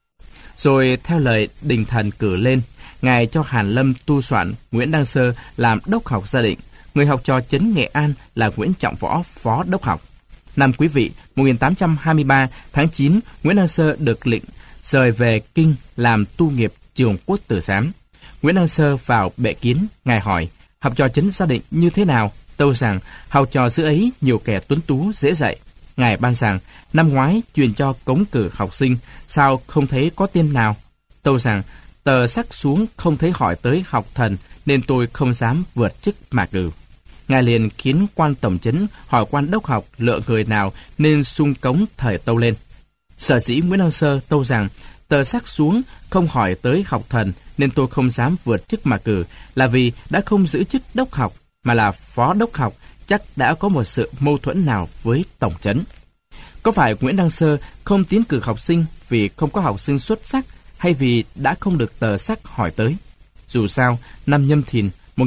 Rồi theo lời đình thần cử lên, Ngài cho Hàn Lâm tu soạn Nguyễn Đăng Sơ làm đốc học Gia Định, người học trò trấn Nghệ An là Nguyễn Trọng Võ phó đốc học. Năm Quý Vị 1823 tháng 9, Nguyễn Đăng Sơ được lệnh rời về Kinh làm tu nghiệp Trường Quốc Tử Giám. Nguyễn Đăng Sơ vào bệ kiến, Ngài hỏi, học trò trấn Gia Định như thế nào? Tâu rằng, học trò xứ ấy nhiều kẻ tuấn tú dễ dạy. Ngài ban rằng, năm ngoái truyền cho cống cử học sinh, sao không thấy có tên nào? Tâu rằng, tờ sắc xuống không thấy hỏi tới học thần, nên tôi không dám vượt chức mà cử. Ngài liền khiến quan tổng trấn hỏi quan đốc học lựa người nào nên sung cống thời tâu lên. Sở dĩ Nguyễn Đăng Sơ tâu rằng, tờ sắc xuống không hỏi tới học thần nên tôi không dám vượt chức mà cử, là vì đã không giữ chức đốc học mà là phó đốc học, chắc đã có một sự mâu thuẫn nào với tổng trấn. Có phải Nguyễn Đăng Sơ không tiến cử học sinh vì không có học sinh xuất sắc hay vì đã không được tờ sắc hỏi tới? Dù sao, năm Nhâm Thìn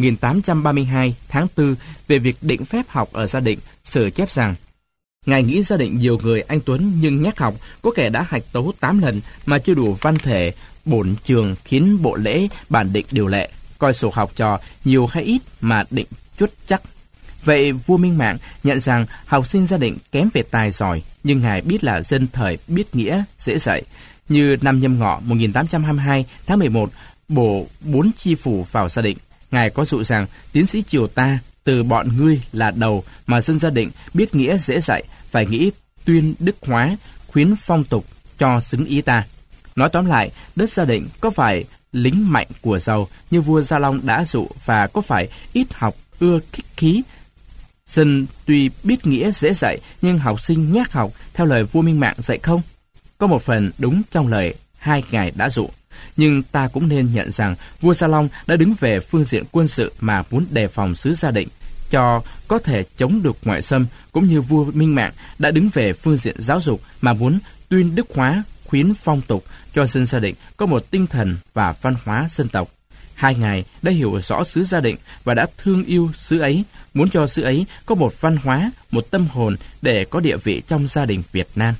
1832 tháng 4 về việc định phép học ở Gia Định, sử chép rằng Ngài nghĩ Gia Định nhiều người anh tuấn nhưng nhắc học, có kẻ đã hạch tấu 8 lần mà chưa đủ văn thể, bổn trường khiến bộ lễ bản định điều lệ, coi sổ học trò nhiều hay ít mà định chuất chắc. Vậy vua Minh Mạng nhận rằng học sinh Gia Định kém về tài giỏi, nhưng Ngài biết là dân thời biết nghĩa, dễ dạy. Như năm Nhâm Ngọ 1822 tháng 11, bổ 4 chi phủ vào Gia Định. Ngài có dụ rằng tiến sĩ triều ta từ bọn ngươi là đầu mà dân Gia Định biết nghĩa dễ dạy, phải nghĩ tuyên đức hóa, khuyến phong tục cho xứng ý ta. Nói tóm lại, đất Gia Định có phải lính mạnh của giàu như vua Gia Long đã dụ, và có phải ít học ưa kích khí, dân tuy biết nghĩa dễ dạy nhưng học sinh nhác học theo lời vua Minh Mạng dạy không? Có một phần đúng trong lời hai ngài đã dụ, nhưng ta cũng nên nhận rằng vua Gia Long đã đứng về phương diện quân sự mà muốn đề phòng xứ Gia Định cho có thể chống được ngoại xâm, cũng như vua Minh Mạng đã đứng về phương diện giáo dục mà muốn tuyên đức hóa, khuyến phong tục cho dân Gia Định có một tinh thần và văn hóa dân tộc. Hai ngài đã hiểu rõ xứ Gia Định và đã thương yêu xứ ấy, muốn cho xứ ấy có một văn hóa, một tâm hồn để có địa vị trong gia đình Việt Nam.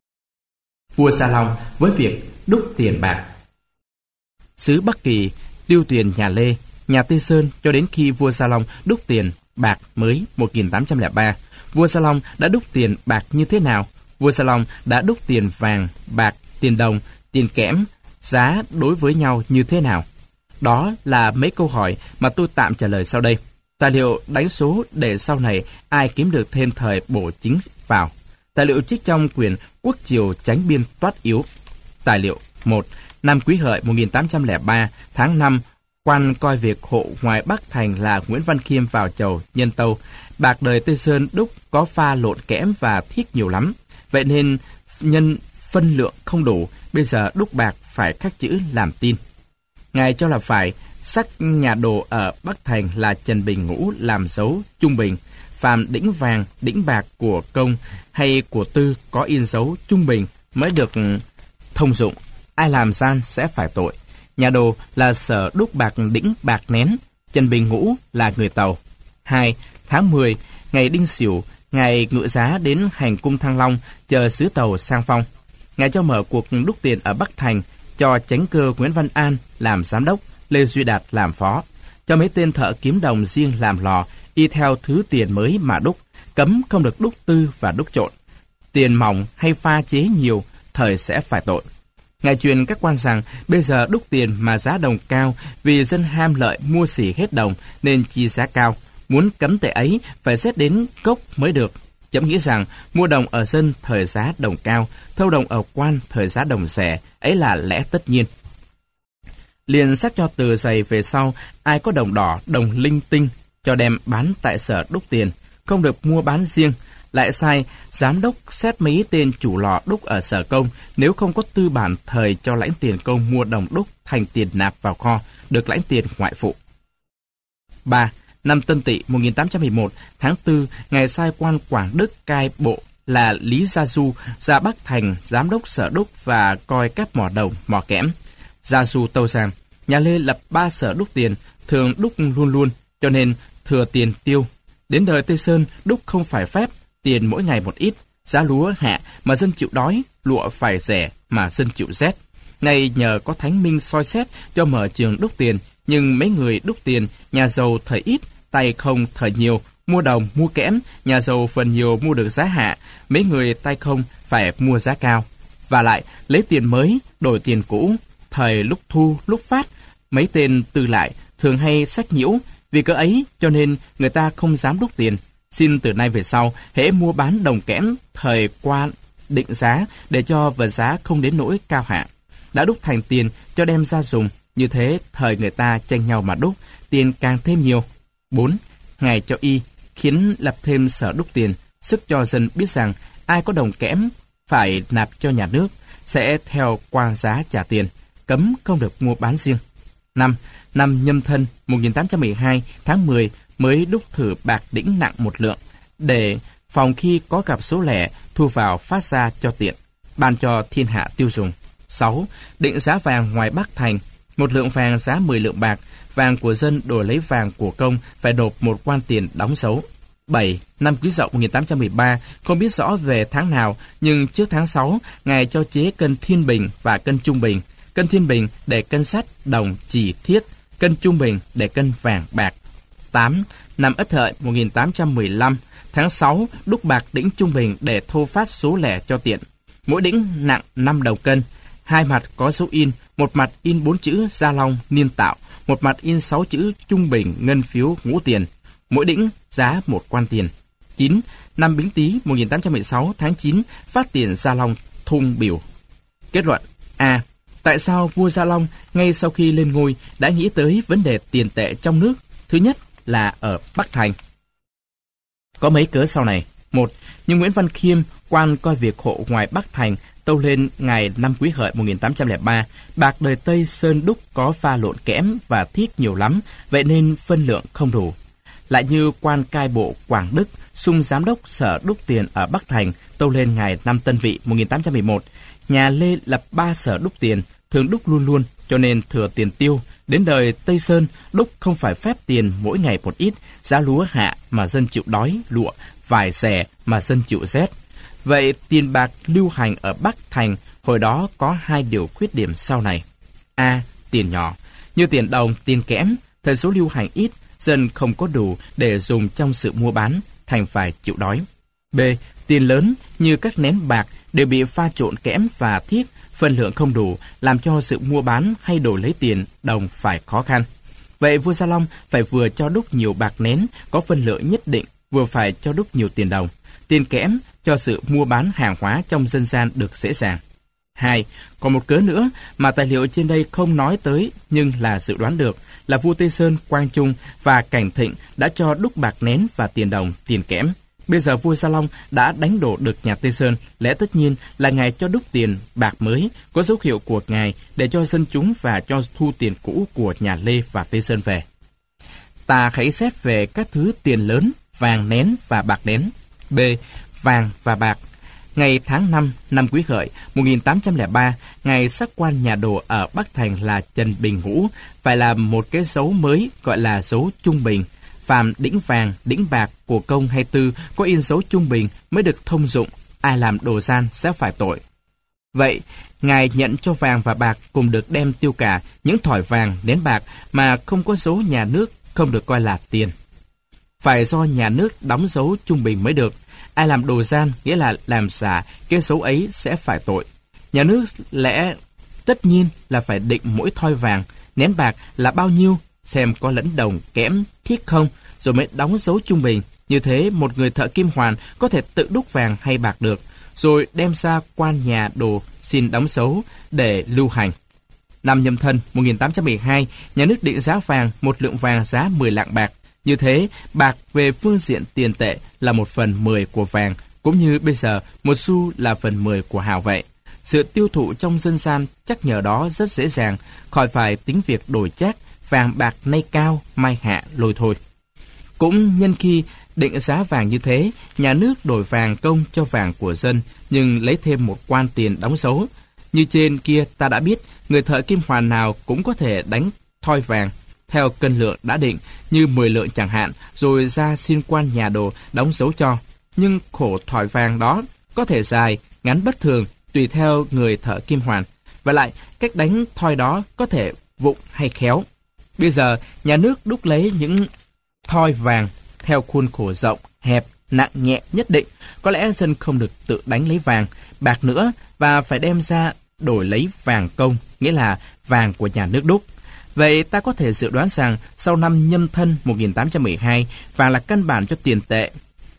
Vua Gia Long với việc đúc tiền bạc. Xứ Bắc Kỳ tiêu tiền nhà Lê, nhà Tây Sơn cho đến khi vua Gia Long đúc tiền bạc mới 1803. Vua Gia Long đã đúc tiền bạc như thế nào? Vua Gia Long đã đúc tiền vàng, bạc, tiền đồng, tiền kẽm, giá đối với nhau như thế nào? Đó là mấy câu hỏi mà tôi tạm trả lời sau đây. Tài liệu đánh số để sau này ai kiếm được thêm thời bổ chính vào. Tài liệu trích trong quyển Quốc Triều Chánh Biên Toát Yếu. Tài liệu 1. Năm Quý Hợi 1803, tháng 5, quan coi việc hộ ngoài Bắc Thành là Nguyễn Văn Khiêm vào chầu nhân tâu. Bạc đời Tây Sơn đúc có pha lộn kẽm và thiết nhiều lắm. Vậy nên nhân phân lượng không đủ, bây giờ đúc bạc phải khắc chữ làm tin. Ngài cho là phải sắc nhà đồ ở Bắc Thành là Trần Bình Ngũ làm dấu trung bình, phàm đĩnh vàng, đĩnh bạc của công hay của tư có in dấu trung bình mới được thông dụng. Ai làm gian sẽ phải tội. Nhà đồ là sở đúc bạc đĩnh bạc nén, Trần Bình Ngũ là người Tàu. 2. Tháng 10, ngày Đinh Sửu, ngài ngự giá đến hành cung Thăng Long chờ sứ Tàu sang phong. Ngài cho mở cuộc đúc tiền ở Bắc Thành, cho chánh cơ Nguyễn Văn An làm giám đốc, Lê Duy Đạt làm phó, cho mấy tên thợ kiếm đồng riêng làm lò, y theo thứ tiền mới mà đúc, cấm không được đúc tư và đúc trộn. Tiền mỏng hay pha chế nhiều, thời sẽ phải tội. Ngài truyền các quan rằng bây giờ đúc tiền mà giá đồng cao vì dân ham lợi mua xỉ hết đồng nên chi giá cao. Muốn cấm tệ ấy phải xét đến gốc mới được. Chấm nghĩ rằng mua đồng ở dân thời giá đồng cao, thâu đồng ở quan thời giá đồng rẻ, ấy là lẽ tất nhiên. Liền xác cho từ giày về sau, ai có đồng đỏ, đồng linh tinh cho đem bán tại sở đúc tiền, không được mua bán riêng. Lại sai giám đốc xét mấy tên chủ lò đúc ở sở công, nếu không có tư bản thời cho lãnh tiền công mua đồng đúc thành tiền nạp vào kho, được lãnh tiền ngoại phụ. 3. Năm Tân Tỵ 1811, tháng 4, ngài sai quan Quảng Đức cai bộ là Lý Gia Du ra Bắc Thành giám đốc sở đúc và coi các mỏ đồng, mỏ kẽm. Gia Du tâu rằng, nhà Lê lập 3 sở đúc tiền, thường đúc luôn luôn, cho nên thừa tiền tiêu. Đến đời Tây Sơn đúc không phải phép, tiền mỗi ngày một ít, giá lúa hạ mà dân chịu đói, lụa phải rẻ mà dân chịu rét. Nay nhờ có Thánh Minh soi xét cho mở trường đúc tiền, nhưng mấy người đúc tiền, nhà giàu thời ít, tay không thời nhiều, mua đồng, mua kẽm, nhà giàu phần nhiều mua được giá hạ, mấy người tay không phải mua giá cao. Và lại, lấy tiền mới, đổi tiền cũ, thời lúc thu, lúc phát, mấy tên tư lại thường hay sách nhiễu, vì cớ ấy cho nên người ta không dám đúc tiền. Xin từ nay về sau, hễ mua bán đồng kẽm, thời qua định giá để cho vật giá không đến nỗi cao hạ. Đã đúc thành tiền cho đem ra dùng, như thế thời người ta tranh nhau mà đúc, tiền càng thêm nhiều. 4. Ngài cho y khiến lập thêm sở đúc tiền, sức cho dân biết rằng ai có đồng kẽm phải nạp cho nhà nước, sẽ theo qua giá trả tiền, cấm không được mua bán riêng. 5. Năm Nhâm Thân 1812, tháng 10 mới đúc thử bạc đĩnh nặng 1 lượng, để phòng khi có gặp số lẻ thu vào phát ra cho tiện, ban cho thiên hạ tiêu dùng. 6. Định giá vàng ngoài Bắc Thành, 1 lượng vàng giá 10 lượng bạc, vàng của dân đổi lấy vàng của công phải nộp 1 quan tiền đóng dấu. 7. Năm Quý Dậu 1813, không biết rõ về tháng nào, nhưng trước tháng 6, ngài cho chế cân thiên bình và cân trung bình. Cân thiên bình để cân sắt, đồng, chỉ, thiết, cân trung bình để cân vàng, bạc. 8. Năm Ất Hợi 1815, tháng 6, đúc bạc đĩnh trung bình để thô phát số lẻ cho tiện. Mỗi đĩnh nặng 5 đồng cân, 2 mặt có dấu in, một mặt in 4 chữ Gia Long niên tạo, một mặt in 6 chữ trung bình ngân phiếu ngũ tiền. mỗi đĩnh giá 1 quan tiền. 9. Năm Bính Tý 1816 tháng 9 phát tiền Gia Long thung biểu. Kết luận: A. Tại sao vua Gia Long ngay sau khi lên ngôi đã nghĩ tới vấn đề tiền tệ trong nước? Thứ nhất là ở Bắc Thành. Có mấy cớ sau này. 1. Nhưng Nguyễn Văn Khiêm, quan coi việc hộ ngoài Bắc Thành, tâu lên ngày năm Quý Hợi 1803, bạc đời Tây Sơn đúc có pha lộn kẽm và thiết nhiều lắm, vậy nên phân lượng không đủ. Lại như quan cai bộ Quảng Đức, sung giám đốc sở đúc tiền ở Bắc Thành, tâu lên ngày năm Tân Vị 1811, nhà Lê lập 3 sở đúc tiền, thường đúc luôn luôn, cho nên thừa tiền tiêu. Đến đời Tây Sơn, đúc không phải phép tiền mỗi ngày một ít, giá lúa hạ mà dân chịu đói, lụa, vải rẻ mà dân chịu rét. Vậy tiền bạc lưu hành ở Bắc Thành hồi đó có 2 điều khuyết điểm sau này. A. Tiền nhỏ, như tiền đồng, tiền kẽm, thời số lưu hành ít, dân không có đủ để dùng trong sự mua bán, thành phải chịu đói. B. Tiền lớn, như các nén bạc, đều bị pha trộn kẽm và thiết, phân lượng không đủ, làm cho sự mua bán hay đổi lấy tiền đồng phải khó khăn. Vậy vua Gia Long phải vừa cho đúc nhiều bạc nén có phân lượng nhất định, vừa phải cho đúc nhiều tiền đồng, tiền kẽm cho sự mua bán hàng hóa trong dân gian được dễ dàng. 2. Còn một cớ nữa mà tài liệu trên đây không nói tới nhưng là dự đoán được, là vua Tây Sơn Quang Trung và Cảnh Thịnh đã cho đúc bạc nén và tiền đồng, tiền kẽm. Bây giờ vua Gia Long đã đánh đổ được nhà Tây Sơn, lẽ tất nhiên là ngài cho đúc tiền bạc mới có dấu hiệu của ngài để cho dân chúng và cho thu tiền cũ của nhà Lê và Tây Sơn về. Ta hãy xét về các thứ tiền lớn, vàng nén và bạc nén. B. Vàng và bạc. Ngày tháng 5 năm Quý Hợi 1803, ngài sắc quan nhà đồ ở Bắc Thành là Trần Bình Ngũ phải làm một cái dấu mới gọi là dấu trung bình. Phàm đĩnh vàng, đĩnh bạc của công hay tư có in dấu trung bình mới được thông dụng, ai làm đồ gian sẽ phải tội. Vậy, ngài nhận cho vàng và bạc cùng được đem tiêu cả, những thỏi vàng, nén bạc mà không có dấu nhà nước không được coi là tiền. Phải do nhà nước đóng dấu trung bình mới được. Ai làm đồ gian, nghĩa là làm giả, cái dấu ấy sẽ phải tội. Nhà nước lẽ tất nhiên là phải định mỗi thoi vàng, nén bạc là bao nhiêu, xem có lẫn đồng, kẽm, thiết không, rồi mới đóng dấu trung bình. Như thế, một người thợ kim hoàn có thể tự đúc vàng hay bạc được, rồi đem ra quan nhà đồ xin đóng dấu để lưu hành. Năm Nhâm Thân 1812, nhà nước định giá vàng, 1 lượng vàng giá 10 lạng bạc. Như thế, bạc về phương diện tiền tệ là 1/10 của vàng, cũng như bây giờ 1 xu là 1/10 của hào vậy. Sự tiêu thụ trong dân gian chắc nhờ đó rất dễ dàng, khỏi phải tính việc đổi chác, vàng bạc nay cao, mai hạ lôi thôi. Cũng nhân khi định giá vàng như thế, nhà nước đổi vàng công cho vàng của dân, nhưng lấy thêm một quan tiền đóng dấu. Như trên kia ta đã biết, người thợ kim hoàn nào cũng có thể đánh thoi vàng theo cân lượng đã định, như 10 lượng chẳng hạn, rồi ra xin quan nhà đồ đóng dấu cho. Nhưng khổ thỏi vàng đó có thể dài, ngắn bất thường, tùy theo người thợ kim hoàn. Và lại, cách đánh thoi đó có thể vụng hay khéo. Bây giờ, nhà nước đúc lấy những thoi vàng theo khuôn khổ rộng, hẹp, nặng nhẹ nhất định. Có lẽ dân không được tự đánh lấy vàng, bạc nữa, và phải đem ra đổi lấy vàng công, nghĩa là vàng của nhà nước đúc. Vậy ta có thể dự đoán rằng sau năm Nhâm Thân 1812, vàng là căn bản cho tiền tệ,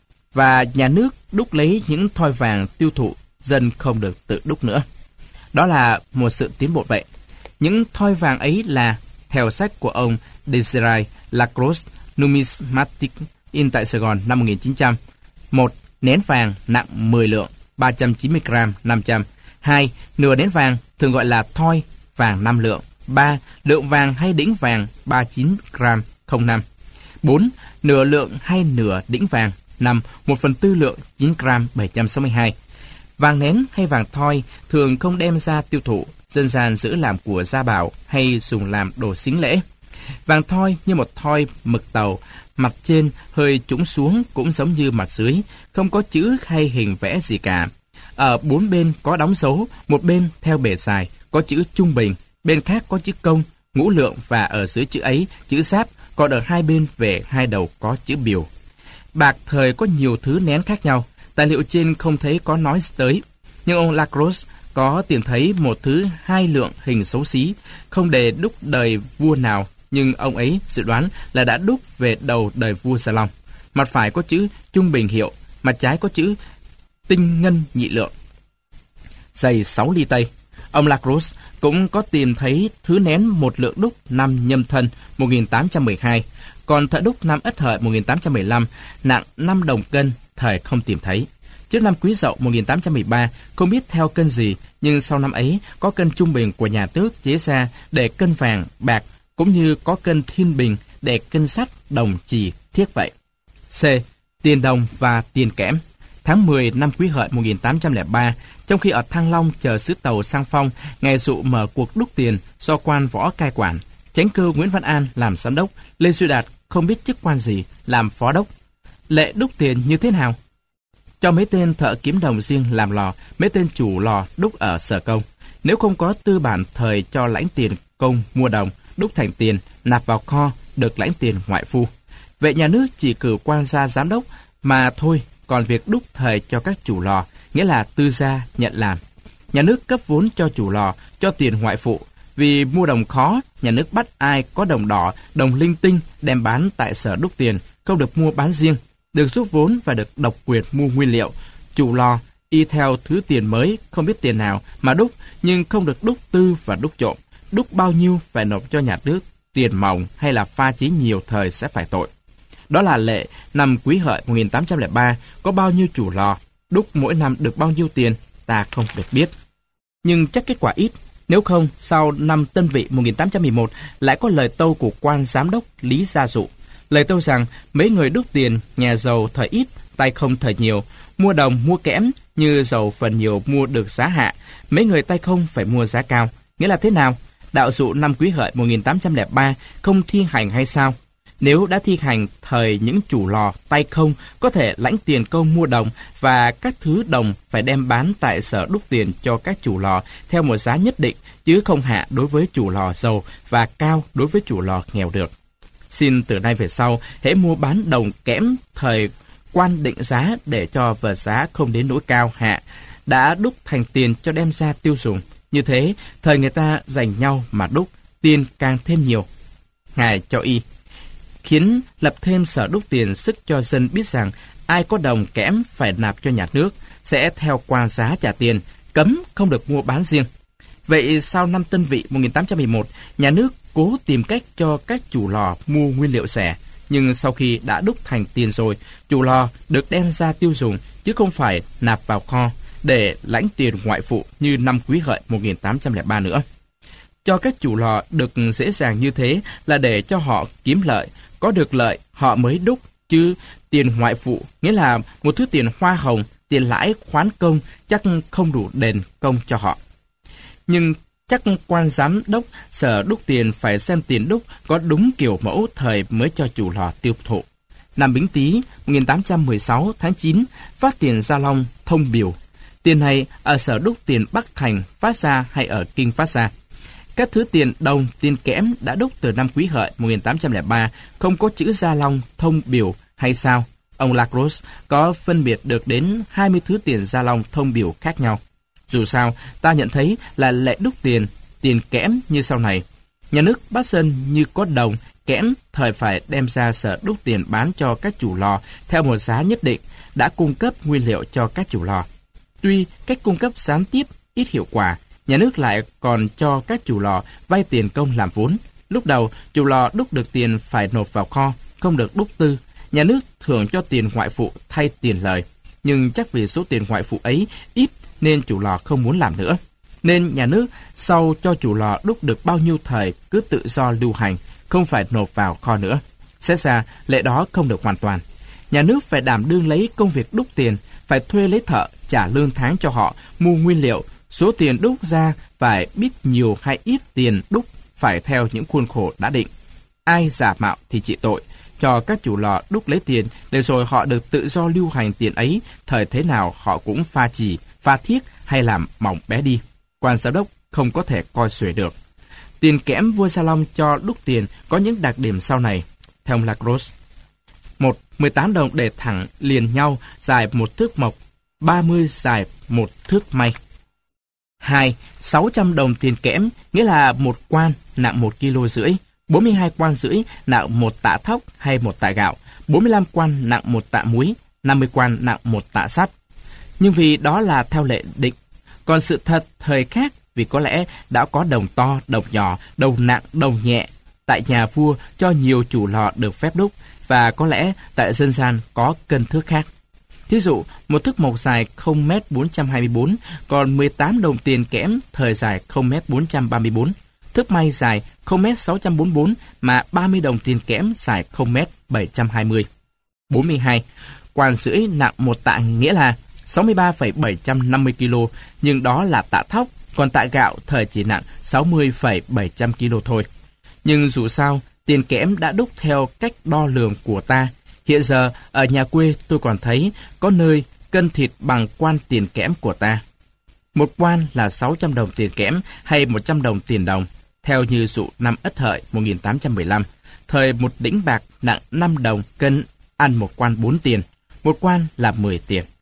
và nhà nước đúc lấy những thoi vàng tiêu thụ, dân không được tự đúc nữa. Đó là một sự tiến bộ vậy. Những thoi vàng ấy là, theo sách của ông Desiré Lacrosse, Numismatic, in tại Sài Gòn năm 1900. 1. Nén vàng nặng 10 lượng, 390 gram, 500. 2. Nửa nén vàng, thường gọi là thoi, vàng 5 lượng. 3. Lượng vàng hay đĩnh vàng, 39 gram, 05. 4. Nửa lượng hay nửa đĩnh vàng. 5. 1/4 lượng, 9 gram, 762. Vàng nén hay vàng thoi thường không đem ra tiêu thụ, dân gian giữ làm của gia bảo hay dùng làm đồ sính lễ. Vàng thoi như một thoi mực tàu, mặt trên hơi trũng xuống cũng giống như mặt dưới, không có chữ hay hình vẽ gì cả. Ở 4 bên có đóng dấu, một bên theo bề dài có chữ trung bình, bên khác có chữ công, ngũ lượng, và ở dưới chữ ấy chữ giáp, còn ở 2 bên về 2 đầu có chữ biểu. Bạc thời có nhiều thứ nén khác nhau, tài liệu trên không thấy có nói tới, nhưng ông Lacrosse có tìm thấy một thứ 2 lượng hình xấu xí, không đề đúc đời vua nào nhưng ông ấy dự đoán là đã đúc về đầu đời vua Gia Long. Mặt phải có chữ trung bình hiệu, mặt trái có chữ tinh ngân nhị lượng. Dày 6 ly tây. Ông Lacroze cũng có tìm thấy thứ nén một lượng đúc năm Nhâm Thân 1812, còn thợ đúc năm Ất Hợi 1815 nặng 5 đồng cân, thời không tìm thấy. Trước năm Quý Dậu 1813, không biết theo cân gì, nhưng sau năm ấy có cân trung bình của nhà Tước chế ra để cân vàng, bạc, cũng như có cân thiên bình để cân sắt, đồng, chì, thiếc vậy. C. Tiền đồng và tiền kẽm. Tháng 10 năm Quý Hợi 1803, trong khi ở Thăng Long chờ sứ tàu sang Phong, Ngài Dụ mở cuộc đúc tiền do quan võ cai quản. Chánh cơ Nguyễn Văn An làm giám đốc, Lê Duy Đạt không biết chức quan gì làm phó đốc. Lệ đúc tiền như thế nào? Cho mấy tên thợ kiếm đồng riêng làm lò, mấy tên chủ lò đúc ở sở công. Nếu không có tư bản thời cho lãnh tiền công mua đồng, đúc thành tiền, nạp vào kho, được lãnh tiền ngoại phu. Vậy nhà nước chỉ cử quan gia giám đốc mà thôi, còn việc đúc thời cho các chủ lò, nghĩa là tư gia nhận làm. Nhà nước cấp vốn cho chủ lò, cho tiền ngoại phụ. Vì mua đồng khó, nhà nước bắt ai có đồng đỏ, đồng linh tinh đem bán tại sở đúc tiền, không được mua bán riêng, được rút vốn và được độc quyền mua nguyên liệu. Chủ lò y theo thứ tiền mới, không biết tiền nào mà đúc, nhưng không được đúc tư và đúc trộm. Đúc bao nhiêu phải nộp cho nhà nước, tiền mỏng hay là pha chế nhiều thời sẽ phải tội. Đó là lệ năm Quý Hợi 1803, có bao nhiêu chủ lò, đúc mỗi năm được bao nhiêu tiền, ta không được biết. Nhưng chắc kết quả ít, nếu không sau năm Tân Vị 1811 lại có lời tâu của quan giám đốc Lý Gia Dụ. Lời tâu rằng mấy người đúc tiền, nhà giàu thời ít, tay không thời nhiều, mua đồng mua kẽm, như giàu phần nhiều mua được giá hạ, mấy người tay không phải mua giá cao. Nghĩa là thế nào? Đạo Dụ năm Quý Hợi 1803 không thi hành hay sao? Nếu đã thi hành thời những chủ lò tay không có thể lãnh tiền công mua đồng và các thứ đồng phải đem bán tại sở đúc tiền cho các chủ lò theo một giá nhất định, chứ không hạ đối với chủ lò giàu và cao đối với chủ lò nghèo được. Xin từ nay về sau, hễ mua bán đồng kẽm thời quan định giá để cho vật giá không đến nỗi cao hạ, đã đúc thành tiền cho đem ra tiêu dùng. Như thế, thời người ta dành nhau mà đúc, tiền càng thêm nhiều. Ngài cho y khiến lập thêm sở đúc tiền, sức cho dân biết rằng ai có đồng kẽm phải nạp cho nhà nước, sẽ theo quan giá trả tiền, cấm không được mua bán riêng. Vậy sau năm Tân Vị 1811, nhà nước cố tìm cách cho các chủ lò mua nguyên liệu rẻ, nhưng sau khi đã đúc thành tiền rồi, chủ lò được đem ra tiêu dùng, chứ không phải nạp vào kho để lãnh tiền ngoại phụ như năm Quý Hợi 1803 nữa. Cho các chủ lò được dễ dàng như thế là để cho họ kiếm lợi, có được lợi họ mới đúc, chứ tiền ngoại phụ nghĩa là một thứ tiền hoa hồng, tiền lãi khoán công chắc không đủ đền công cho họ. Nhưng chắc quan giám đốc sở đúc tiền phải xem tiền đúc có đúng kiểu mẫu thời mới cho chủ lò tiêu thụ. Năm Bính Tý 1816 tháng 9 phát tiền Gia Long thông biểu. Tiền này ở sở đúc tiền Bắc Thành phát ra hay ở Kinh phát ra. Các thứ tiền đồng, tiền kẽm đã đúc từ năm Quý Hợi 1803 không có chữ Gia Long thông biểu hay sao? Ông Lacroze có phân biệt được đến 20 thứ tiền Gia Long thông biểu khác nhau. Dù sao, ta nhận thấy là lệ đúc tiền, tiền kẽm như sau này. Nhà nước bắt dân như có đồng, kẽm thời phải đem ra sở đúc tiền bán cho các chủ lò theo một giá nhất định, đã cung cấp nguyên liệu cho các chủ lò. Tuy cách cung cấp gián tiếp ít hiệu quả, nhà nước lại còn cho các chủ lò vay tiền công làm vốn. Lúc đầu, chủ lò đúc được tiền phải nộp vào kho, không được đúc tư. Nhà nước thưởng cho tiền ngoại phụ thay tiền lời. Nhưng chắc vì số tiền ngoại phụ ấy ít nên chủ lò không muốn làm nữa. Nên nhà nước sau cho chủ lò đúc được bao nhiêu thời cứ tự do lưu hành, không phải nộp vào kho nữa. Xét ra, lệ đó không được hoàn toàn. Nhà nước phải đảm đương lấy công việc đúc tiền, phải thuê lấy thợ, trả lương tháng cho họ, mua nguyên liệu. Số tiền đúc ra phải biết nhiều hay ít tiền đúc phải theo những khuôn khổ đã định. Ai giả mạo thì trị tội, cho các chủ lò đúc lấy tiền để rồi họ được tự do lưu hành tiền ấy, thời thế nào họ cũng pha chì, pha thiếc hay làm mỏng bé đi. Quan giám đốc không có thể coi xuể được. Tiền kẽm vua Gia Long cho đúc tiền có những đặc điểm sau này, theo ông Lacroze. 1. 18 đồng để thẳng liền nhau, dài 1 thước mộc, 30 dài 1 thước may. 2. 600 đồng tiền kẽm, nghĩa là một quan nặng 1,5 kg, 42 quan rưỡi nặng 1 tạ thóc hay 1 tạ gạo, 45 quan nặng 1 tạ muối, 50 quan nặng 1 tạ sắt. Nhưng vì đó là theo lệ định, còn sự thật thời khác vì có lẽ đã có đồng to, đồng nhỏ, đồng nặng, đồng nhẹ tại nhà vua cho nhiều chủ lò được phép đúc, và có lẽ tại dân gian có cân thước khác. Thí dụ, một thước mộc dài 0m424 còn 18 đồng tiền kẽm thời dài 0m434, thước may dài 0m644 mà 30 đồng tiền kẽm dài 0m720. 42. Quan rưỡi nặng 1 tạ nghĩa là 63,750 kg, nhưng đó là tạ thóc, còn tạ gạo thời chỉ nặng 60,700 kg thôi. Nhưng dù sao, tiền kẽm đã đúc theo cách đo lường của ta. Hiện giờ, ở nhà quê tôi còn thấy có nơi cân thịt bằng quan tiền kẽm của ta. Một quan là 600 đồng tiền kẽm hay 100 đồng tiền đồng, theo như dụ năm Ất Hợi 1815. Thời một đĩnh bạc nặng 5 đồng cân ăn một quan 4 tiền, một quan là 10 tiền.